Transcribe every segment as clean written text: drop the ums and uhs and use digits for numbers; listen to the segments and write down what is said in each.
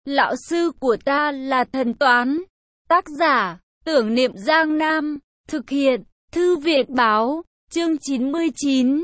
Lão sư của ta là thần toán. Tác giả, Tưởng Niệm Giang Nam. Thực hiện, Thư viện báo, chương 99,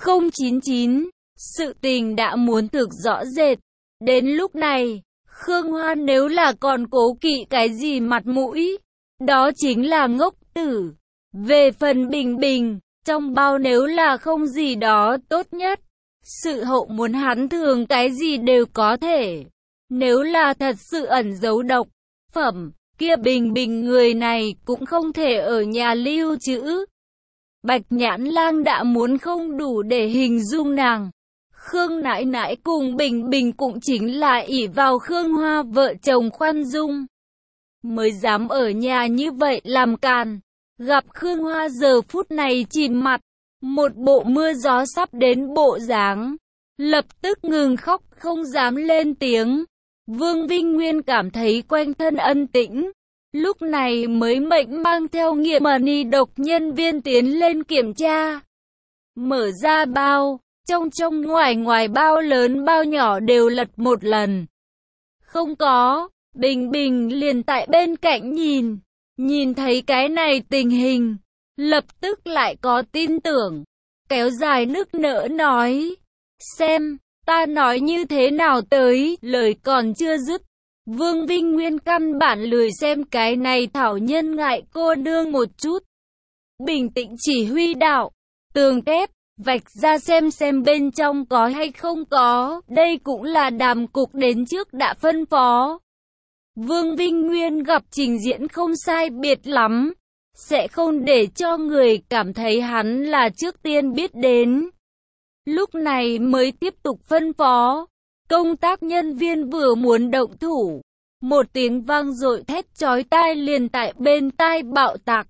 099. Sự tình đã muốn thực rõ rệt. Đến lúc này, Khương Hoa nếu là còn cố kỵ cái gì mặt mũi, đó chính là ngốc tử. Về phần Bình Bình, trong bao nếu là không gì đó tốt nhất, sự hậu muốn hắn thường cái gì đều có thể. Nếu là thật sự ẩn giấu độc phẩm, kia Bình Bình người này cũng không thể ở nhà lưu trữ. Bạch Nhãn Lang đã muốn không đủ để hình dung nàng. Khương nãi nãi cùng Bình Bình cũng chính là ỷ vào Khương Hoa vợ chồng khoan dung, mới dám ở nhà như vậy làm càn. Gặp Khương Hoa giờ phút này chìm mặt, một bộ mưa gió sắp đến bộ dáng, lập tức ngừng khóc không dám lên tiếng. Vương Vinh Nguyên cảm thấy quanh thân ân tĩnh, lúc này mới mệnh mang theo Nghiệm Mani độc nhân viên tiến lên kiểm tra. Mở ra bao, trong ngoài bao lớn bao nhỏ đều lật một lần. Không có, Bình Bình liền tại bên cạnh nhìn thấy cái này tình hình, lập tức lại có tin tưởng, kéo dài nức nở nói, xem, ta nói như thế nào tới, lời còn chưa dứt. Vương Vinh Nguyên căn bản lười xem cái này thảo nhân ngại cô nương một chút. Bình tĩnh chỉ huy đạo, tường thép, vạch ra xem bên trong có hay không có, đây cũng là Đàm cục đến trước đã phân phó. Vương Vinh Nguyên gặp trình diễn không sai biệt lắm, sẽ không để cho người cảm thấy hắn là trước tiên biết đến. Lúc này mới tiếp tục phân phó, công tác nhân viên vừa muốn động thủ, một tiếng vang dội thét chói tai liền tại bên tai bạo tạc.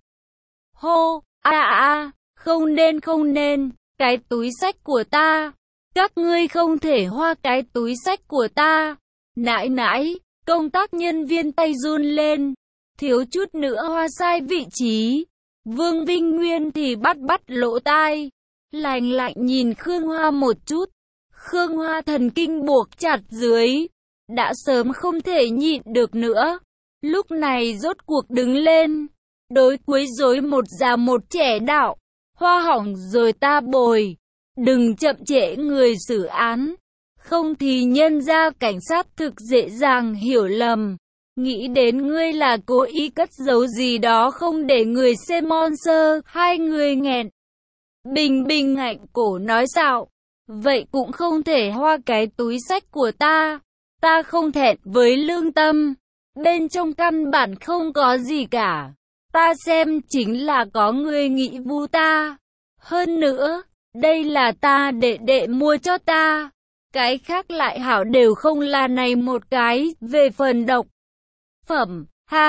Hô, không nên, cái túi sách của ta, các ngươi không thể hoa cái túi sách của ta. Nãi nãi, công tác nhân viên tay run lên, thiếu chút nữa hoa sai vị trí. Vương Vinh Nguyên thì bắt lỗ tai, lạnh nhìn Khương Hoa một chút. Khương Hoa thần kinh buộc chặt dưới, đã sớm không thể nhịn được nữa. Lúc này rốt cuộc đứng lên, đối quấy rối một già một trẻ đạo, hoa hỏng rồi ta bồi, đừng chậm trễ người xử án, không thì nhân ra cảnh sát thực dễ dàng hiểu lầm, nghĩ đến ngươi là cố ý cất giấu gì đó không để người xem monster. Hai người nghẹn. Bình Bình ngạnh cổ nói xạo, vậy cũng không thể hoa cái túi sách của ta không thẹn với lương tâm, bên trong căn bản không có gì cả, ta xem chính là có người nghĩ vu ta. Hơn nữa, đây là ta đệ mua cho ta, cái khác lại hảo đều không là này một cái. Về phần độc phẩm,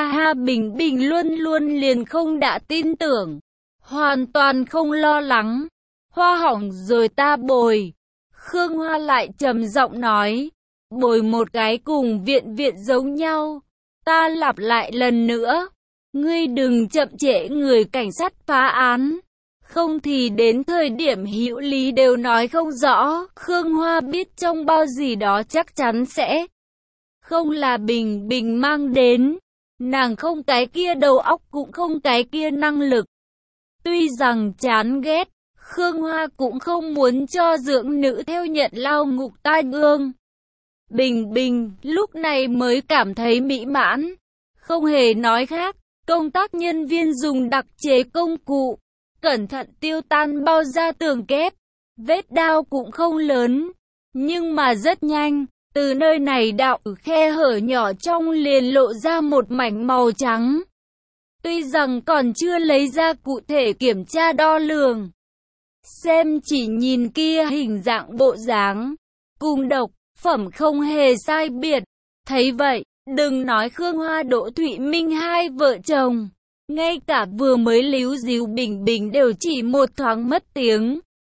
Bình Bình luôn liền không đã tin tưởng, hoàn toàn không lo lắng. Hoa hỏng rồi ta bồi. Khương Hoa lại trầm giọng nói, bồi một cái cùng viện giống nhau. Ta lặp lại lần nữa, ngươi đừng chậm trễ người cảnh sát phá án, không thì đến thời điểm hữu lý đều nói không rõ. Khương Hoa biết trong bao gì đó chắc chắn sẽ không là Bình Bình mang đến, nàng không cái kia đầu óc cũng không cái kia năng lực. Tuy rằng chán ghét, Khương Hoa cũng không muốn cho dưỡng nữ theo nhận lao ngục tai ương. Bình Bình lúc này mới cảm thấy mỹ mãn, không hề nói khác. Công tác nhân viên dùng đặc chế công cụ, cẩn thận tiêu tan bao da tường kép. Vết đao cũng không lớn, nhưng mà rất nhanh, từ nơi này đạo khe hở nhỏ trong liền lộ ra một mảnh màu trắng. Tuy rằng còn chưa lấy ra cụ thể kiểm tra đo lường, xem chỉ nhìn kia hình dạng bộ dáng, cùng độc phẩm không hề sai biệt. Thấy vậy, đừng nói Khương Hoa Đỗ Thụy Minh hai vợ chồng, ngay cả vừa mới líu díu Bình Bình đều chỉ một thoáng mất tiếng.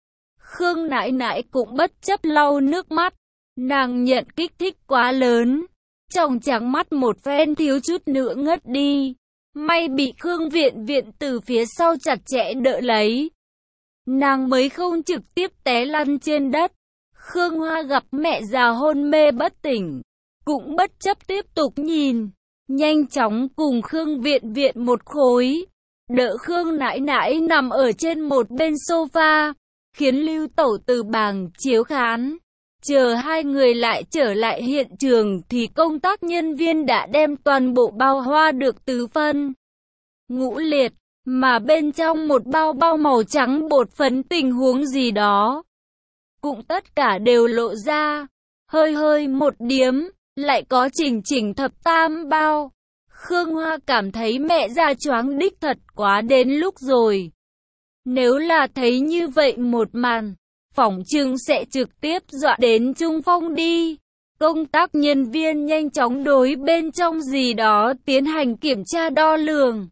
Khương nãi nãi cũng bất chấp lau nước mắt, nàng nhận kích thích quá lớn, tròng trắng mắt một phen thiếu chút nữa ngất đi. May bị Khương viện từ phía sau chặt chẽ đỡ lấy, nàng mới không trực tiếp té lăn trên đất. Khương Hoa gặp mẹ già hôn mê bất tỉnh, cũng bất chấp tiếp tục nhìn, nhanh chóng cùng Khương Viện Viện một khối, đỡ Khương nãi nãi nằm ở trên một bên sofa, khiến Lưu Tẩu từ bảng chiếu khán. Chờ hai người lại trở lại hiện trường thì công tác nhân viên đã đem toàn bộ bao hoa được tứ phân ngũ liệt, mà bên trong một bao bao màu trắng bột phấn tình huống gì đó cũng tất cả đều lộ ra, hơi hơi một điếm, lại có chỉnh chỉnh thập tam bao. Khương Hoa cảm thấy mẹ già choáng đích thật quá đến lúc rồi. Nếu là thấy như vậy một màn, phỏng chừng sẽ trực tiếp dọa đến trung phong đi. Công tác nhân viên nhanh chóng đối bên trong gì đó tiến hành kiểm tra đo lường.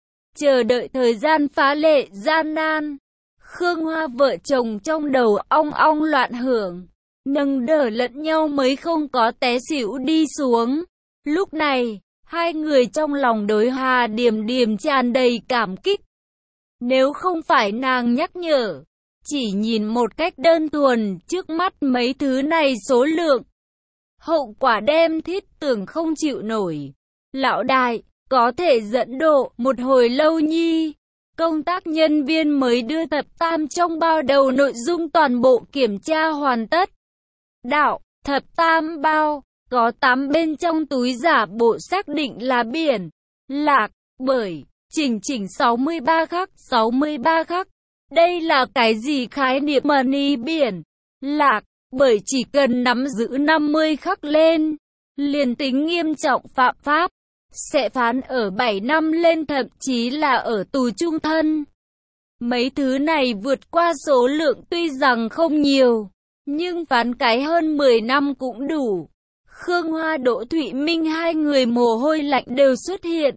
Chờ đợi thời gian phá lệ gian nan, Khương Hoa vợ chồng trong đầu ong ong loạn hưởng, nâng đỡ lẫn nhau mới không có té xỉu đi xuống. Lúc này, hai người trong lòng đối Hà Điềm Điềm tràn đầy cảm kích. Nếu không phải nàng nhắc nhở, chỉ nhìn một cách đơn thuần trước mắt mấy thứ này số lượng, hậu quả đem thiết tưởng không chịu nổi. Lão đại, có thể dẫn độ một hồi lâu nhi. Công tác nhân viên mới đưa thập tam trong bao đầu nội dung toàn bộ kiểm tra hoàn tất. Đạo, thập tam bao, có 8 bên trong túi giả bộ xác định là biển, lạc, bởi, chỉnh 63 khắc, 63 khắc. Đây là cái gì khái niệm money biển, lạc, bởi chỉ cần nắm giữ 50 khắc lên, liền tính nghiêm trọng phạm pháp, sẽ phán ở 7 năm lên thậm chí là ở tù chung thân. Mấy thứ này vượt qua số lượng tuy rằng không nhiều, nhưng phán cái hơn 10 năm cũng đủ. Khương Hoa Đỗ Thụy Minh hai người mồ hôi lạnh đều xuất hiện.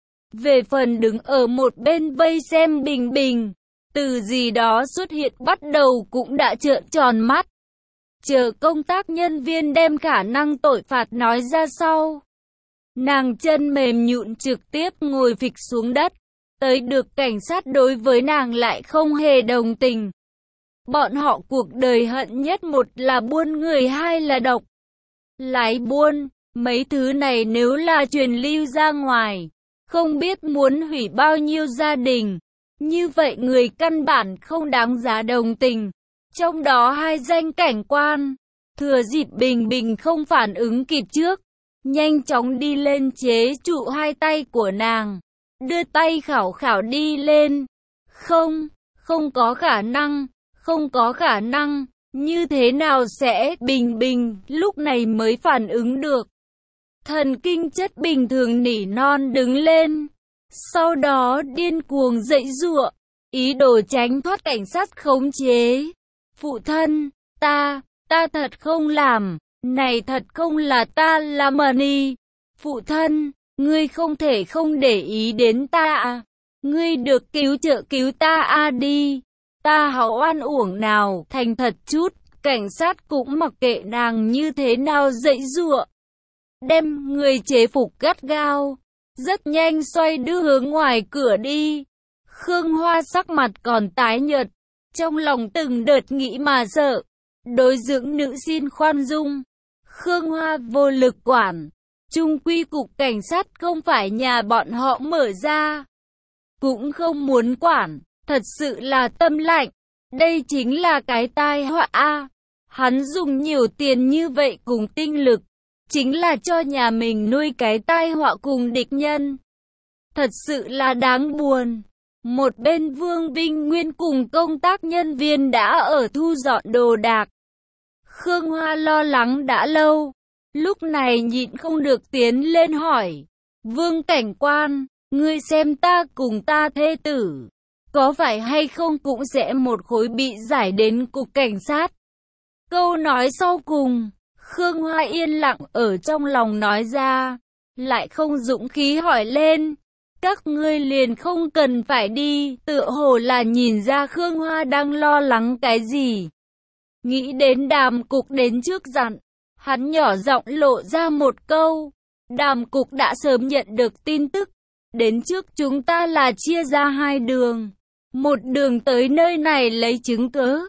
Về phần đứng ở một bên vây xem Bình Bình, từ gì đó xuất hiện bắt đầu cũng đã trợn tròn mắt. Chờ công tác nhân viên đem khả năng tội phạt nói ra sau, nàng chân mềm nhũn trực tiếp ngồi phịch xuống đất. Tới được cảnh sát đối với nàng lại không hề đồng tình. Bọn họ cuộc đời hận nhất một là buôn người, hai là độc lái buôn. Mấy thứ này nếu là truyền lưu ra ngoài, không biết muốn hủy bao nhiêu gia đình. Như vậy người căn bản không đáng giá đồng tình. Trong đó hai danh cảnh quan, thừa dịp Bình Bình không phản ứng kịp trước, nhanh chóng đi lên chế trụ hai tay của nàng, đưa tay khảo khảo đi lên. Không có khả năng, không có khả năng, như thế nào sẽ? Bình Bình lúc này mới phản ứng được. Thần kinh chất bình thường nỉ non đứng lên, sau đó điên cuồng giãy giụa, ý đồ tránh thoát cảnh sát khống chế. Phụ thân, ta thật không làm, này thật không là ta làm money. Phụ thân, ngươi không thể không để ý đến ta à? Ngươi được cứu trợ cứu ta à đi. Ta hảo oan uổng nào, thành thật chút. Cảnh sát cũng mặc kệ nàng như thế nào giãy giụa, đem người chế phục gắt gao, rất nhanh xoay đưa hướng ngoài cửa đi. Khương Hoa sắc mặt còn tái nhợt, trong lòng từng đợt nghĩ mà sợ. Đối dưỡng nữ xin khoan dung, Khương Hoa vô lực quản. Chung quy cục cảnh sát không phải nhà bọn họ mở ra, cũng không muốn quản. Thật sự là tâm lạnh. Đây chính là cái tai họa a. Hắn dùng nhiều tiền như vậy cùng tinh lực, chính là cho nhà mình nuôi cái tai họa cùng địch nhân. Thật sự là đáng buồn. Một bên Vương Vinh Nguyên cùng công tác nhân viên đã ở thu dọn đồ đạc. Khương Hoa lo lắng đã lâu, lúc này nhịn không được tiến lên hỏi. Vương cảnh quan, ngươi xem ta cùng ta thê tử, có phải hay không cũng sẽ một khối bị giải đến cục cảnh sát? Câu nói sau cùng, Khương Hoa yên lặng ở trong lòng nói ra, lại không dũng khí hỏi lên. Các ngươi liền không cần phải đi, tựa hồ là nhìn ra Khương Hoa đang lo lắng cái gì. Nghĩ đến Đàm Cục đến trước dặn, hắn nhỏ giọng lộ ra một câu. Đàm Cục đã sớm nhận được tin tức, đến trước chúng ta là chia ra hai đường. Một đường tới nơi này lấy chứng cớ,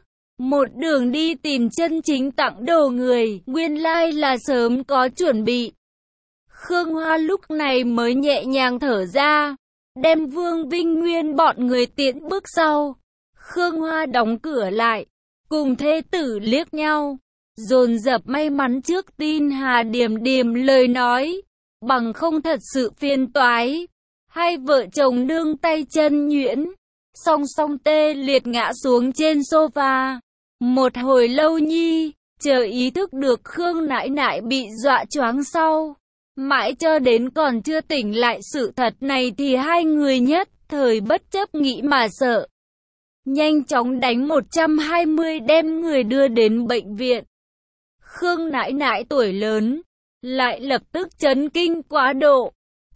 Một đường đi tìm chân chính tặng đồ người, nguyên lai là sớm có chuẩn bị. Khương Hoa lúc này mới nhẹ nhàng thở ra, đem Vương Vinh Nguyên bọn người tiễn bước sau. Khương Hoa đóng cửa lại, cùng thê tử liếc nhau, dồn dập may mắn trước tin Hà Điềm Điềm lời nói, bằng không thật sự phiền toái. Hai vợ chồng nương tay chân nhuyễn, song song tê liệt ngã xuống trên sofa. Một hồi lâu nhi, chờ ý thức được Khương nãi nãi bị dọa choáng sau. Mãi cho đến còn chưa tỉnh lại sự thật này thì hai người nhất thời bất chấp nghĩ mà sợ. Nhanh chóng đánh 120 đem người đưa đến bệnh viện. Khương nãi nãi tuổi lớn, lại lập tức chấn kinh quá độ,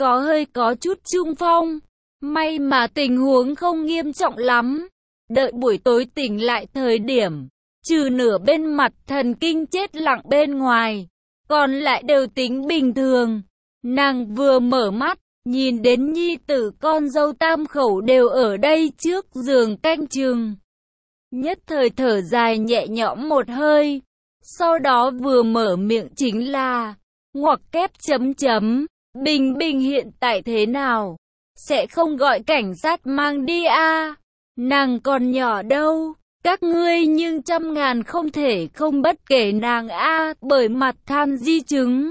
có chút trung phong. May mà tình huống không nghiêm trọng lắm. Đợi buổi tối tỉnh lại thời điểm, trừ nửa bên mặt thần kinh chết lặng bên ngoài, còn lại đều tính bình thường. Nàng vừa mở mắt, nhìn đến nhi tử con dâu tam khẩu đều ở đây trước giường canh chừng. Nhất thời thở dài nhẹ nhõm một hơi, sau đó vừa mở miệng chính là, ngoặc kép chấm chấm, Bình Bình hiện tại thế nào? Sẽ không gọi cảnh sát mang đi à? Nàng còn nhỏ đâu, các ngươi nhưng trăm ngàn không thể không bất kể nàng a, bởi mặt tham di chứng.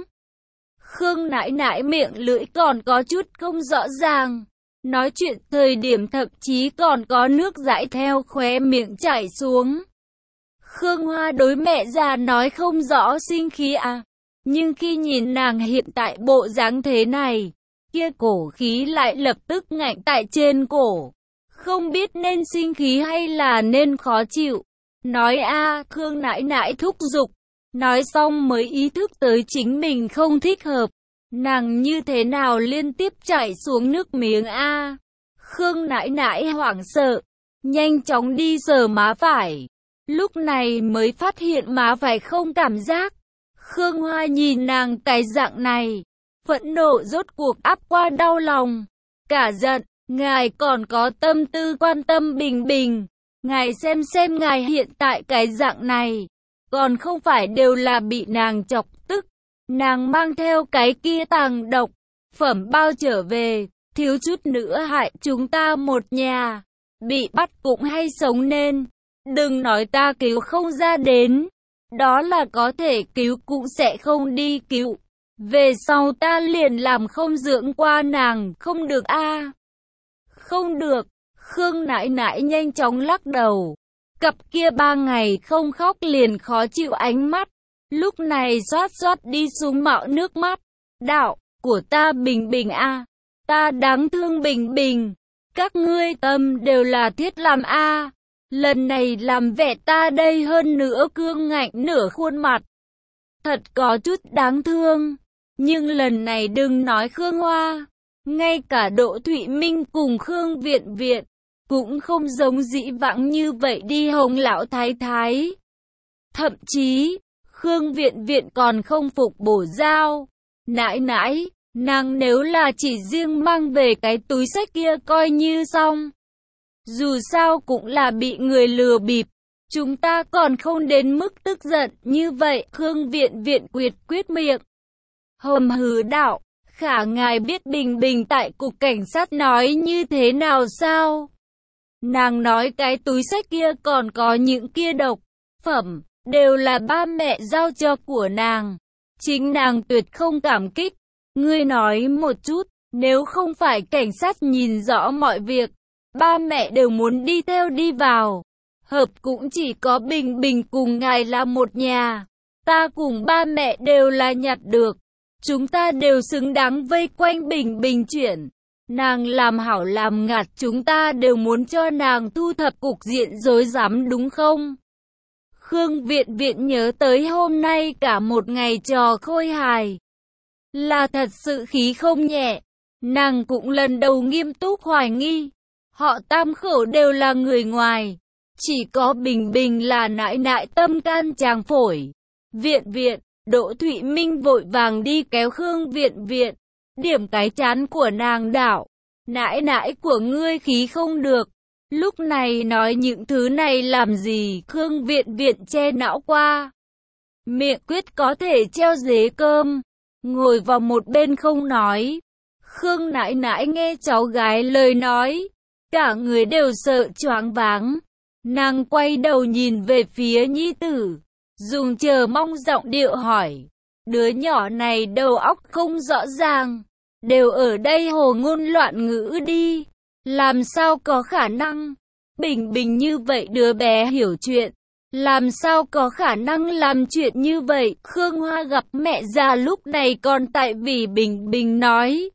Khương nãi nãi miệng lưỡi còn có chút không rõ ràng, nói chuyện thời điểm thậm chí còn có nước dãi theo khóe miệng chảy xuống. Khương Hoa đối mẹ già nói không rõ sinh khí à, nhưng khi nhìn nàng hiện tại bộ dáng thế này, kia cổ khí lại lập tức ngạnh tại trên cổ. Không biết nên sinh khí hay là nên khó chịu. Nói a, Khương nãi nãi thúc giục. Nói xong mới ý thức tới chính mình không thích hợp. Nàng như thế nào liên tiếp chảy xuống nước miếng a. Khương nãi nãi hoảng sợ, nhanh chóng đi sờ má phải. Lúc này mới phát hiện má phải không cảm giác. Khương Hoa nhìn nàng cái dạng này, phẫn nộ rốt cuộc áp qua đau lòng, cả giận. Ngài còn có tâm tư quan tâm Bình Bình. Ngài xem ngài hiện tại cái dạng này, còn không phải đều là bị nàng chọc tức. Nàng mang theo cái kia tàng độc phẩm bao trở về, thiếu chút nữa hại chúng ta một nhà. Bị bắt cũng hay sống nên. Đừng nói ta cứu không ra đến, đó là có thể cứu cũng sẽ không đi cứu. Về sau ta liền làm không dưỡng qua nàng, không được a. Không được, Khương nãi nãi nhanh chóng lắc đầu. Cặp kia 3 ngày không khóc liền khó chịu ánh mắt. Lúc này xoát xoát đi xuống mạo nước mắt. Đạo của ta Bình Bình a, ta đáng thương Bình Bình. Các ngươi tâm đều là thiết làm a. Lần này làm vẻ ta đây hơn nữa cương ngạnh nửa khuôn mặt. Thật có chút đáng thương. Nhưng lần này đừng nói Khương Hoa. Ngay cả Đỗ Thụy Minh cùng Khương Viện Viện cũng không giống dĩ vãng như vậy đi hồng lão thái thái. Thậm chí, Khương Viện Viện còn không phục bổ giao. Nãi nãi, nàng nếu là chỉ riêng mang về cái túi xách kia coi như xong. Dù sao cũng là bị người lừa bịp, chúng ta còn không đến mức tức giận như vậy. Khương Viện Viện quyết miệng, hầm hừ đạo. Khả ngài biết Bình Bình tại cục cảnh sát nói như thế nào sao? Nàng nói cái túi xách kia còn có những kia độc phẩm, đều là ba mẹ giao cho của nàng. Chính nàng tuyệt không cảm kích. Ngươi nói một chút, nếu không phải cảnh sát nhìn rõ mọi việc, ba mẹ đều muốn đi theo đi vào. Hợp cũng chỉ có Bình Bình cùng ngài là một nhà. Ta cùng ba mẹ đều là nhặt được. Chúng ta đều xứng đáng vây quanh Bình Bình chuyển. Nàng làm hảo làm ngạt, chúng ta đều muốn cho nàng thu thập cục diện rối rắm đúng không? Khương Viện Viện nhớ tới hôm nay cả một ngày trò khôi hài, là thật sự khí không nhẹ. Nàng cũng lần đầu nghiêm túc hoài nghi, họ tam khẩu đều là người ngoài. Chỉ có Bình Bình là nãi nãi tâm can tràng phổi. Viện Viện, Đỗ Thụy Minh vội vàng đi kéo Khương Viện Viện, điểm cái chán của nàng đạo. Nãi nãi của ngươi khí không được, Lúc này nói những thứ này làm gì? Khương Viện Viện che não qua. Miệng quyết có thể treo dế cơm. Ngồi vào một bên không nói. Khương nãi nãi nghe cháu gái lời nói. Cả người đều sợ choáng váng. Nàng quay đầu nhìn về phía nhi tử. Dùng chờ mong giọng điệu hỏi. Đứa nhỏ này đầu óc không rõ ràng. Đều ở đây hồ ngôn loạn ngữ đi. Làm sao có khả năng? Bình Bình như vậy đứa bé hiểu chuyện. Làm sao có khả năng làm chuyện như vậy? Khương Hoa gặp mẹ già lúc này còn tại vì Bình Bình nói.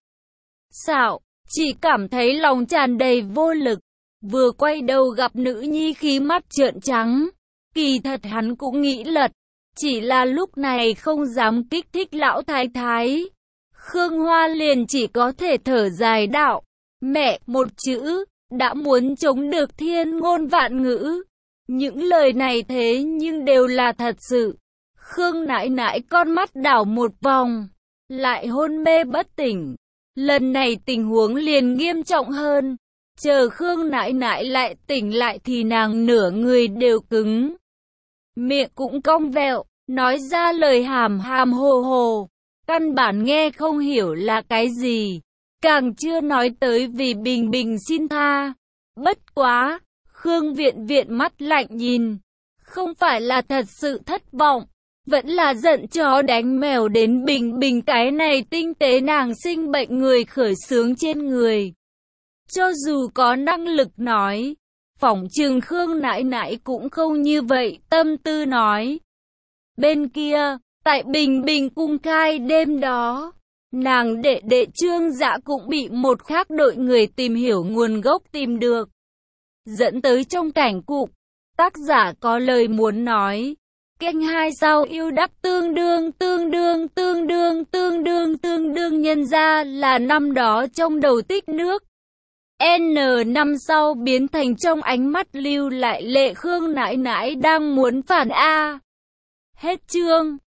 Xạo, chỉ cảm thấy lòng tràn đầy vô lực. Vừa quay đầu gặp nữ nhi khí mắt trợn trắng. Kỳ thật hắn cũng nghĩ lật. Chỉ là lúc này không dám kích thích lão thái thái. Khương Hoa liền chỉ có thể thở dài đạo. Mẹ, một chữ, đã muốn chống được thiên ngôn vạn ngữ. Những lời này thế nhưng đều là thật sự. Khương nãi nãi con mắt đảo một vòng, lại hôn mê bất tỉnh. Lần này tình huống liền nghiêm trọng hơn. Chờ Khương nãi nãi lại tỉnh lại thì nàng nửa người đều cứng. Miệng cũng cong vẹo, nói ra lời hàm hàm hồ hồ. Căn bản nghe không hiểu là cái gì. Càng chưa nói tới vì Bình Bình xin tha. Bất quá, Khương Viện Viện mắt lạnh nhìn. Không phải là thật sự thất vọng. Vẫn là giận chó đánh mèo đến Bình Bình cái này tinh tế nàng sinh bệnh người khởi xướng trên người. Cho dù có năng lực nói, phỏng chừng Khương nãi nãi cũng không như vậy, tâm tư nói. Bên kia, tại Bình Bình cung khai đêm đó, nàng đệ đệ Trương Dạ cũng bị một khác đội người tìm hiểu nguồn gốc tìm được. Dẫn tới trong cảnh cục, tác giả có lời muốn nói. Kênh 2 sao yêu đắp tương đương nhân ra là năm đó trong đầu tích nước. N năm sau biến thành trong ánh mắt lưu lại lệ Khương nãi nãi đang muốn phản A. Hết chương.